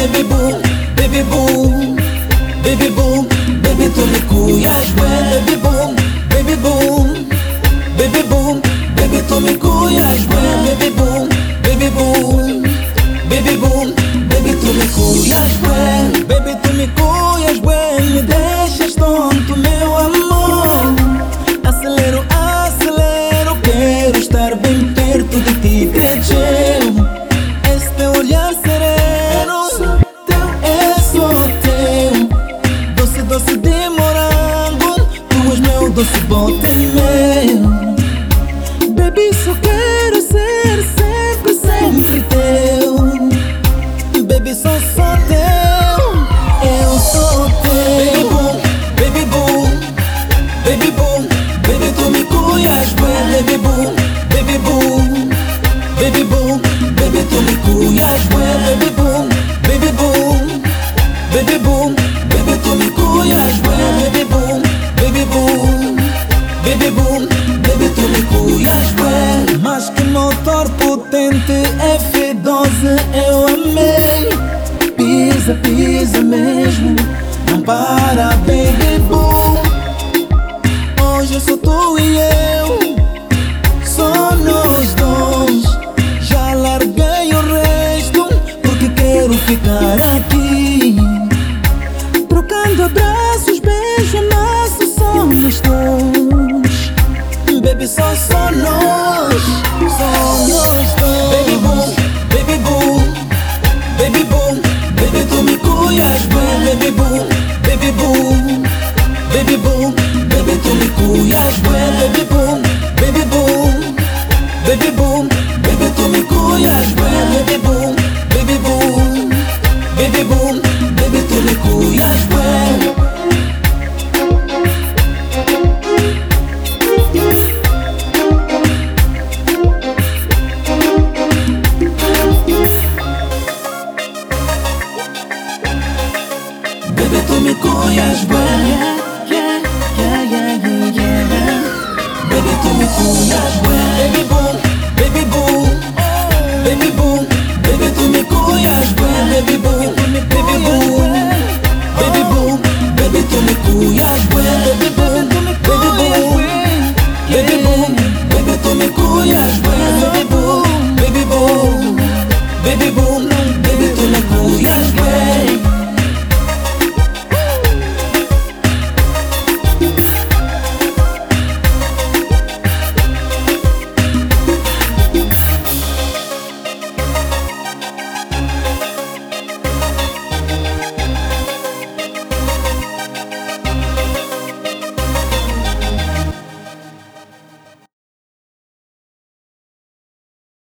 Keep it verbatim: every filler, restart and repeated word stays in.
baby boom, baby boom, baby boom, baby tu me cuidas bem, baby boom, baby boom, baby boom, baby tu me cuidas bem, baby boom, baby boom, baby boom, baby tu me cuidas bem, baby tu me cuidas bem, me deixas tonto meu amor, acelero, acelero, quero estar bem perto de ti, creio, esse teu olhar sereno, é só teu, doce, doce de morango, tu és meu doce bote meu, baby só quero ser sempre, sempre teu, baby sou só teu, eu sou teu, baby boom, baby boom, baby tu me cuidas bem, baby boom, baby boom, baby boom, baby tu me cuidas bem, baby boom, baby boom, baby boom, baby tu me cuidas bem, baby boom, baby boom, baby boom, baby tu me cuidas bem. Mais que motor potente F doze eu amei, pisa, pisa mesmo, não para baby boom, hoje sou tu e eu, só nós dois, já larguei o resto, porque quero ficar aqui, trocando abraços, beijos, nosso somos dois, baby só, só nós, só nós dois, baby boom, baby boom, baby boom, baby tu me cuidas bem, baby boom, baby boom, baby boom, baby tu me cuidas bem, baby boom, baby boom, baby boom, baby tu me cuidas bem, baby boom, baby boom, baby boom, baby tu me cuidas bem. Baby tu me cuidas bem, yeah, yeah, yeah, yeah, yeah. Baby tu me cuidas bem, baby boom, baby boom, baby boom, baby tu me cuidas bem, baby boom, baby boom, baby boom, baby tu me cuidas bem, baby boom, baby boom, baby boom, baby tu me cuidas bem, baby boom.